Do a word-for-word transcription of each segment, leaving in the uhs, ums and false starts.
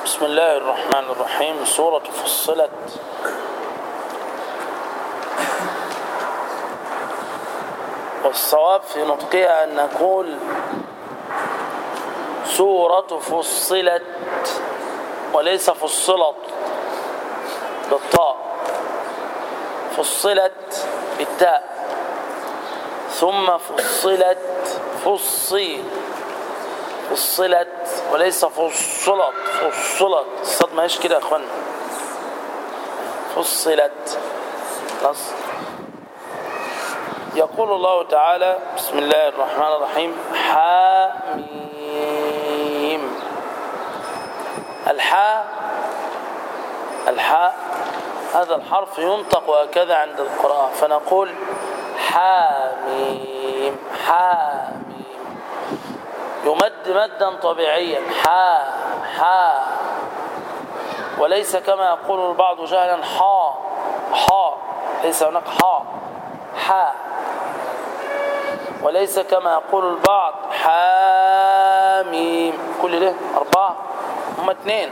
بسم الله الرحمن الرحيم. سورة فصلت. والصواب في نطقها أن نقول سورة فصلت وليس فصلت بالطاء، فصلت بالتاء، ثم فصلت فصي فصلت وليس فصلت فصلت. الصوت ما هيش كده يا اخوانا، فصلت. خلاص. يقول الله تعالى بسم الله الرحمن الرحيم حاميم. الحاء الحاء هذا الحرف ينطق وهكذا عند القراءة، فنقول حاميم حاميم، يمد مدا طبيعيا حا حا، وليس كما يقول البعض جهلا حا حا، ليس هناك حا حا، وليس كما يقول البعض حاميم. كل ده أربعة هم اثنين.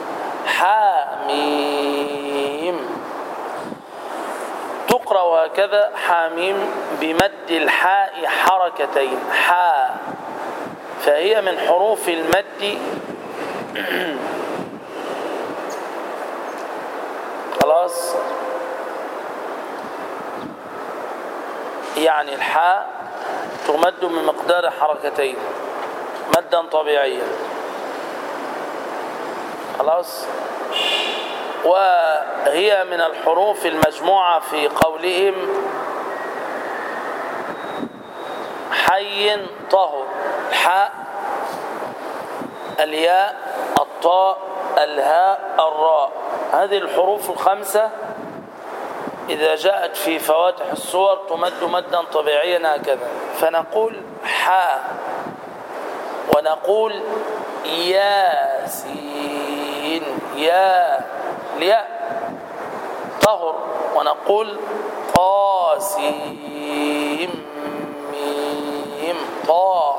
حاميم تقرأ وهكذا حاميم بمد الحاء حركتين حا، فهي من حروف المد. خلاص، يعني الحاء تمد بمقدار حركتين مدا طبيعيا. خلاص. وهي من الحروف المجموعة في قولهم حي طهر. الحاء، الياء، الطاء، الهاء، الراء، هذه الحروف الخمسة إذا جاءت في فواتح السور تمد مدا طبيعيا هكذا، فنقول حاء، ونقول ياسين يا الياء طهر، ونقول قاسيم ميم طا،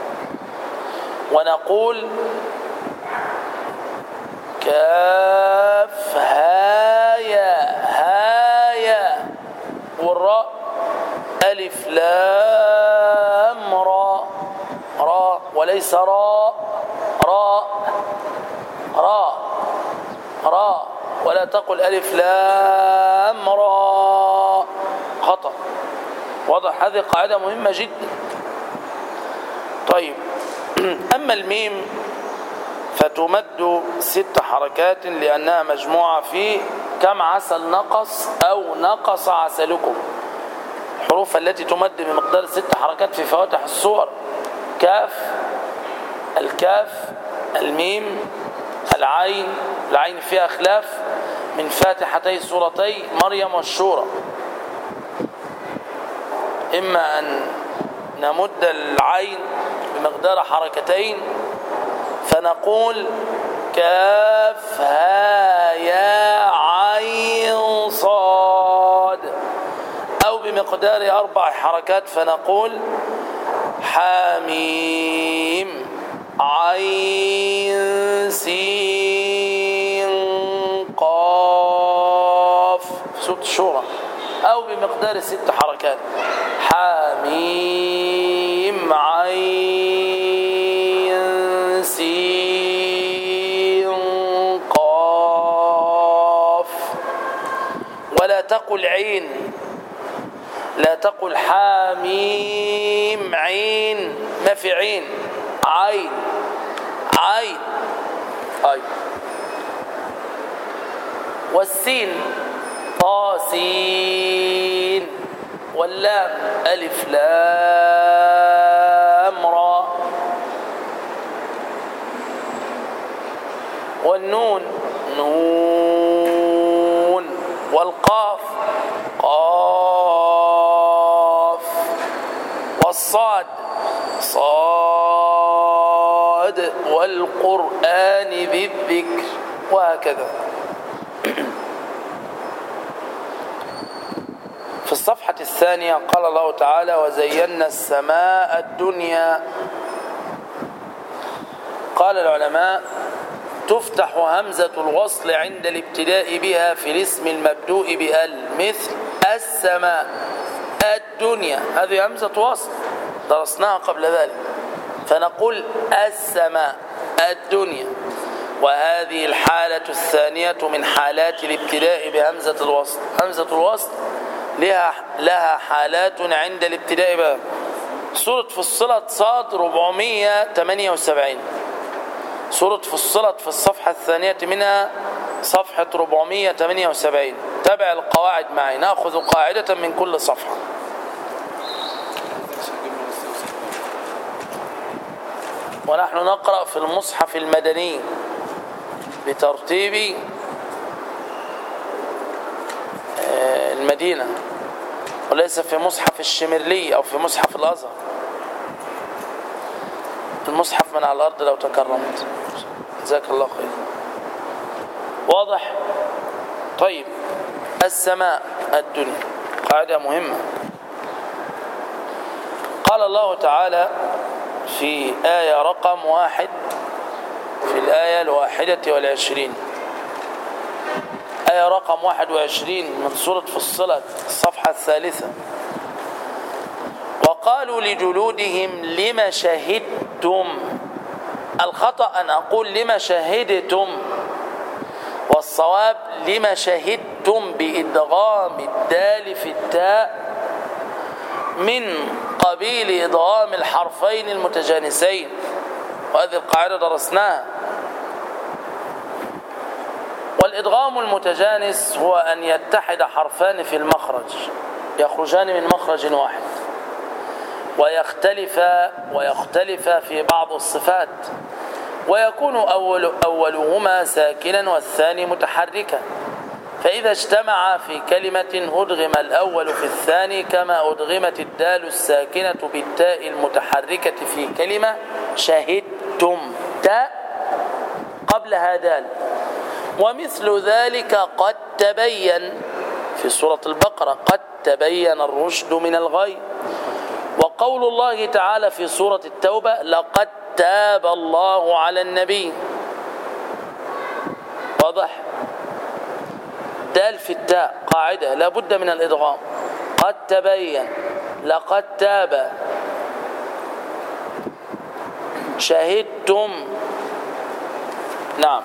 ونقول كاف هايا هايا، والراء ألف لام راء راء، وليس راء راء راء راء، ولا تقل ألف لام راء، خطأ. واضح؟ هذه قاعدة مهمة جدا. طيب، أما الميم فتمد ست حركات لأنها مجموعة في كم عسل نقص أو نقص عسلكم. الحروف التي تمد بمقدار ست حركات في فواتح السور كاف، الكاف، الميم، العين. العين فيها خلاف من فاتحتي سورتي مريم والشورى، إما أن نمد العين بمقدار حركتين فنقول كاف ها يا عين صاد، أو بمقدار أربع حركات فنقول حاميم عين سين قاف في سورة الشورى، أو بمقدار ست حركات حاميم عين سين قاف. ولا تقل عين، لا تقل حاميم عين، ما في عين، عين عين أي. والسين طاسين، واللام ألف لام را، والنون نون، والقاف قاف، والصاد صاد، والقرآن بالذكر، وهكذا. في الصفحة الثانية قال الله تعالى وزينا السماء الدنيا. قال العلماء تفتح همزة الوصل عند الابتداء بها في الاسم المبدوء بال مثل السماء الدنيا، هذه همزة وصل درسناها قبل ذلك، فنقول السماء الدنيا. وهذه الحالة الثانية من حالات الابتداء بهمزة الوصل. همزة الوصل لها لها حالات عند الابتداء بها. سورة فصلت صاد أربعمائة وثمانية وسبعين، سورة فصلت في الصفحة الثانية منها صفحة أربعمائة وثمانية وسبعين. تابع القواعد معي، نأخذ قاعدة من كل صفحة. ونحن نقرأ في المصحف المدني بترتيب المدينة، وليس في مصحف الشمرلي أو في مصحف الأزهر. المصحف من على الأرض لو تكرمت، جزاك الله خير. واضح؟ طيب، السماء الدنيا قاعدة مهمة. قال الله تعالى في آية رقم واحد، في الآية الواحدة والعشرين، آية رقم واحد وعشرين من سورة فصلت الصفحة الثالثة: وقالوا لجلودهم لما شهدتم. الخطأ أن أقول لما شهدتم، والصواب لما شهدتم بإدغام الدال في التاء من قبيل إدغام الحرفين المتجانسين، وهذه القاعدة درسناها. والإدغام المتجانس هو أن يتحد حرفان في المخرج، يخرجان من مخرج واحد، ويختلف ويختلف في بعض الصفات، ويكون أول أولهما ساكنا والثاني متحركا. فإذا اجتمع في كلمة أدغم الأول في الثاني، كما أدغمت الدال الساكنة بالتاء المتحركة في كلمة شهدتم، تاء قبلها دال. ومثل ذلك قد تبين في سورة البقرة: قد تبين الرشد من الغي. وقول الله تعالى في سورة التوبة: لقد تاب الله على النبي. واضح؟ دال في التاء قاعدة لا بد من الإدغام. قد تبين، لقد تاب، شهدتم. نعم.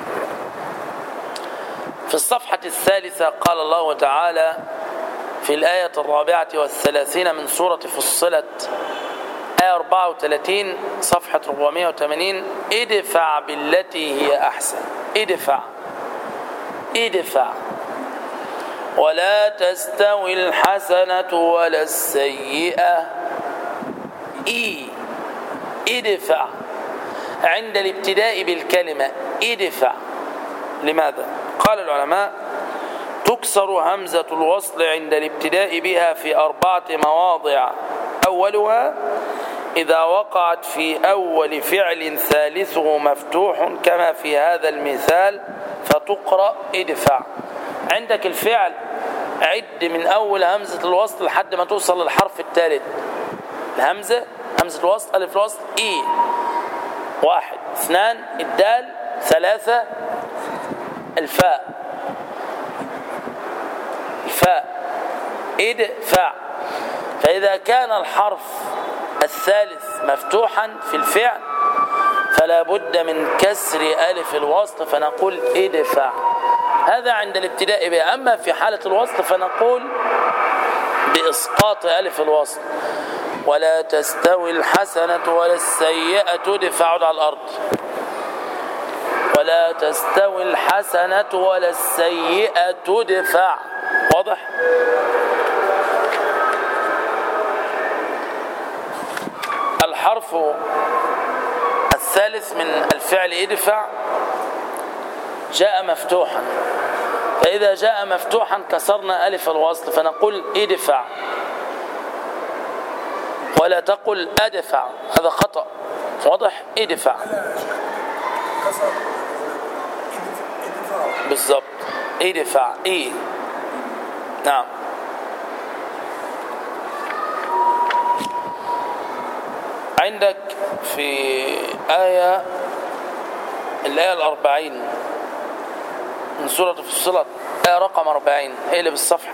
في الصفحة الثالثة قال الله تعالى في الآية الرابعة والثلاثين من سورة فصلت، آية أربعة وثلاثين صفحة أربعمائة وثمانين: ادفع بالتي هي أحسن. ادفع ادفع ولا تستوي الحسنة ولا السيئة. إي ادفع عند الابتداء بالكلمة ادفع. لماذا؟ قال العلماء: تكسر همزة الوصل عند الابتداء بها في أربعة مواضع. أولها إذا وقعت في أول فعل ثالثه مفتوح كما في هذا المثال، فتقرأ ادفع. عندك الفعل، عد من أول همزة الوصل لحد ما توصل للحرف الثالث. الهمزة، همزة الوصل، ألف الوصل، إي. واحد، اثنان الدال، ثلاثة الفاء، الفاء، ادفع. فإذا كان الحرف الثالث مفتوحا في الفعل فلا بد من كسر ألف الوصل، فنقول ادفع. هذا عند الابتداء به. أما في حالة الوصل فنقول بإسقاط ألف الوصل: ولا تستوي الحسنة ولا السيئة ادفع على الأرض. ولا تستوي الحسنة ولا السيئة ادفع. واضح؟ الحرف الثالث من الفعل ادفع جاء مفتوحا، فإذا جاء مفتوحا كسرنا ألف الوصل فنقول ادفع، ولا تقل أدفع، هذا خطأ. واضح؟ ادفع بالضبط، ادفع. اي نعم. عندك في آية الآية الأربعين من سورة فصلت، آية رقم أربعين، اقلب الصفحة.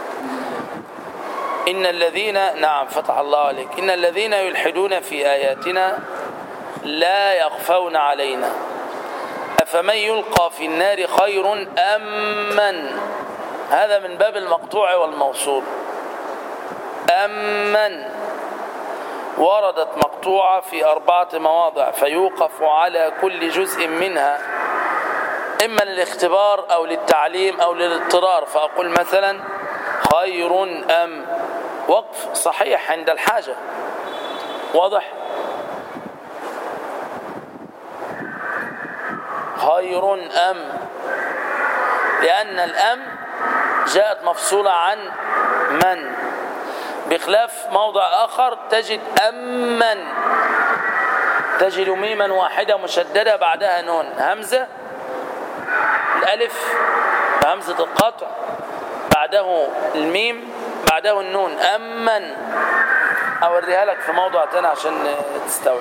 إن الذين، نعم فتح الله عليك، إن الذين يلحدون في آياتنا لا يخفون علينا أفمن يلقى في النار خير أم من، هذا من باب المقطوع والموصول، أم من وردت مقطوعة في أربعة مواضع فيوقف على كل جزء منها إما للاختبار أو للتعليم أو للاضطرار، فأقول مثلا خير أم، وقف صحيح عند الحاجة، واضح؟ خير أم، لأن الأم جاءت مفصولة عن من، بخلاف موضع آخر تجد أمن، تجد ميما واحدة مشددة بعدها نون، همزة الألف همزة القطع بعده الميم بعده النون، أمن. أوريها لك في موضع تاني عشان تستوعب.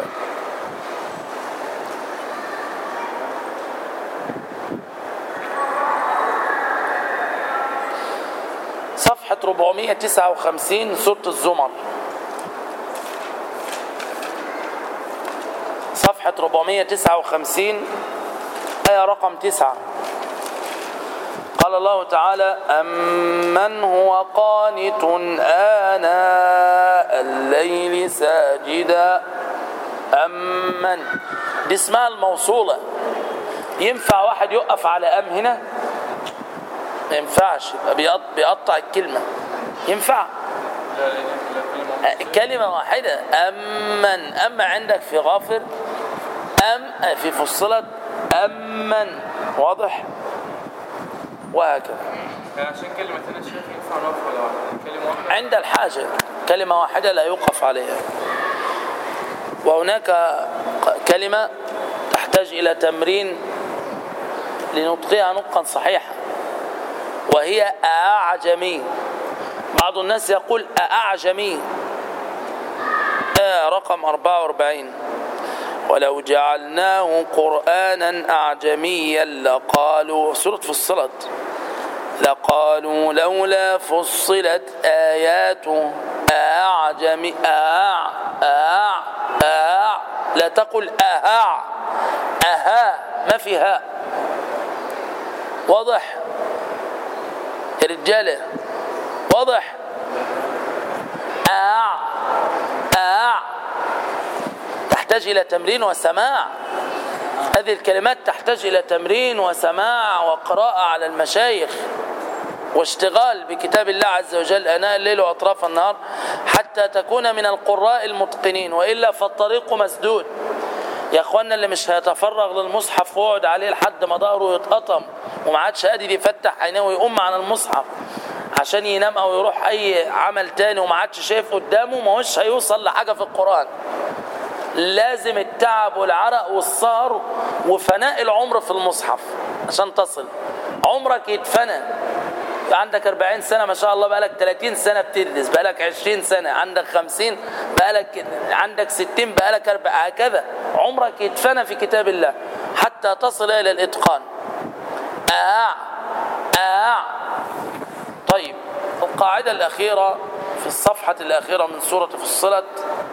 صفحة أربعمائة وتسعة وخمسين سورة الزمر، صفحة أربعمائة وتسعة وخمسين آية رقم تسعة. قال الله تعالى أمن هو قانت آناء الليل ساجدا، أمن دي اسمها الموصولة. ينفع واحد يقف على أم هنا؟ ما ينفعش، يبقى بيقطع الكلمة. ينفع كلمة واحدة، أمن. أما عندك في غافر أم، في فصلت أمن، واضح؟ وهكذا. عشان كلمة أنا شايف ينفع نوقف ولا واحدة؟ كلمة واحدة عند الحاجة، كلمة واحدة لا يوقف عليها. وهناك كلمة تحتاج إلى تمرين لنطقها نطقا صحيحا، وهي أعجمي. بعض الناس يقول أعجمي. آه رقم أربعة وأربعين، ولو جعلناه قرآنا أعجميا لقالوا، سورة فصلت، لقالوا لولا فصلت آياته أعجمي. أع أع أع، لا تقل أهع أها، ما في هاء، واضح يا رجالة؟ واضح؟ أع أع تحتاج إلى تمرين وسماع. هذه الكلمات تحتاج إلى تمرين وسماع وقراءة على المشايخ واشتغال بكتاب الله عز وجل آناء الليل وأطراف النهار حتى تكون من القراء المتقنين، وإلا فالطريق مسدود. يا أخوانا اللي مش هيتفرغ للمصحف ويقعد عليه لحد ما ظهره يتقطم وما عادش قادر يفتح عينيه ويقوم عن المصحف عشان ينام أو يروح أي عمل تاني وما عادش شايف قدامه، ما هوش هيوصل لحاجة في القرآن. لازم التعب والعرق والسهر وفناء العمر في المصحف عشان تصل. عمرك يتفنى، عندك أربعين سنة ما شاء الله، بقالك ثلاثين سنة بتدرس، بقالك عشرين سنة، عندك خمسين، بقالك عندك ستين، بقالك أربعين، هكذا عمرك يتفنى في كتاب الله حتى تصل إلى الإتقان. آه آه طيب، القاعدة الأخيرة في الصفحة الأخيرة من سورة فصلت،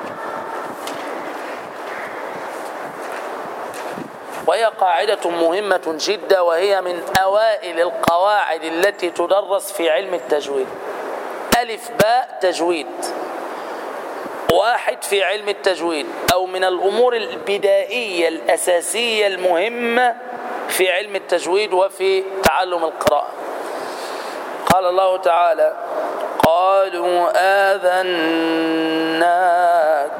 وهي قاعدة مهمة جدا، وهي من أوائل القواعد التي تدرس في علم التجويد. ألف باء تجويد، واحد في علم التجويد، أو من الأمور البدائية الأساسية المهمة في علم التجويد وفي تعلم القراءة. قال الله تعالى قالوا آذناك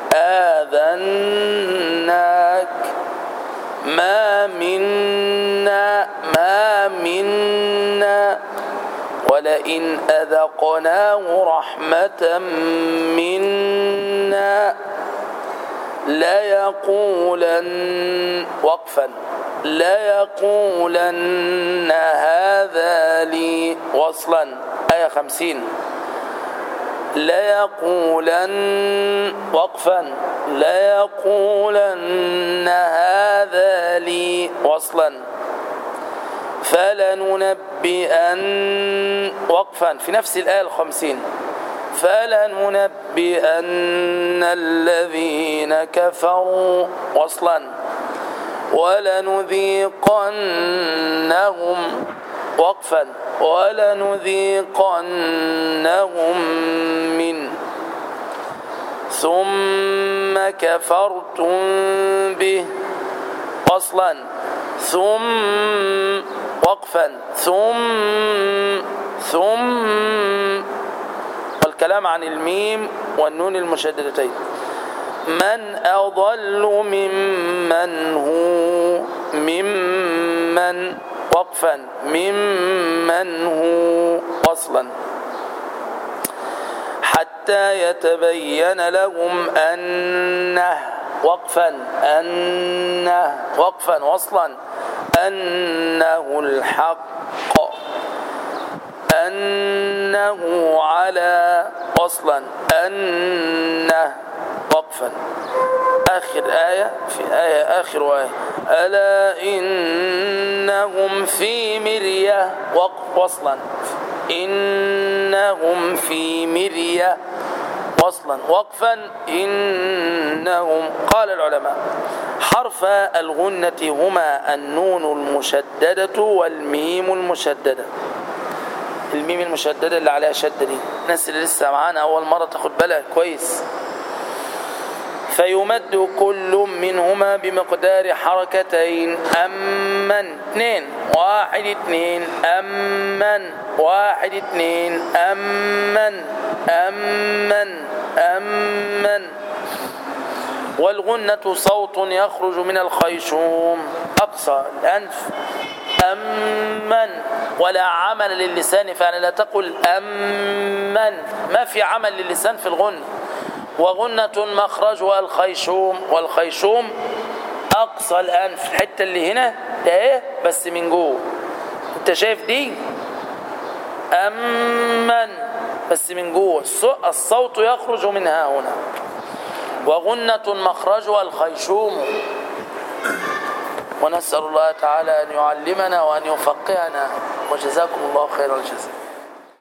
آذناك ما منا ما منا ولئن أذقناه رحمة منا ليقولن، وقفا، ليقولن هذا لي، وصلا، آية خمسين. ليقولن وقفا ليقولن هذا لي وصلا فلننبئن وقفا في نفس الآية الخمسين فلننبئن الذين كفروا وصلا ولنذيقنهم وقفا ولنذيقنهم من ثم كفرتم به وصلا ثم وقفا ثم ثم والكلام عن الميم والنون المشددتين من أضل ممن هو ممن وقفا ممن هو وصلا حتى يتبين لهم أنه وقفا أنه وقفا وصلا أنه الحق أنه على وصلا أنه وقفا آخر آية في آية آخر آية ألا إنهم في مرية وقف وصلا إنهم في مرية وصلا وقفا إنهم قال العلماء حرف الغنة هما النون المشددة والميم المشددة. الميم المشددة اللي عليها شدة دي الناس اللي لسه معانا أول مرة تاخد بالها كويس. فيمد كل منهما بمقدار حركتين أمن اثنين واحد اثنين أمن واحد اثنين أمن أمن أمن والغنة صوت يخرج من الخيشوم أقصى الأنف أمن ولا عمل للسان فأنا لا تقل أمن ما في عمل للسان في الغنة. وغنة مخرجها الخيشوم والخيشوم أقصى الأنف الحتة اللي هنا ده إيه بس من جوه أنت شايف دي أمن بس من جوه الصوت يخرج منها هنا. وغنة مخرجها الخيشوم. ونسأل الله تعالى أن يعلمنا وأن يفقهنا وجزاكم الله خير الجزاء.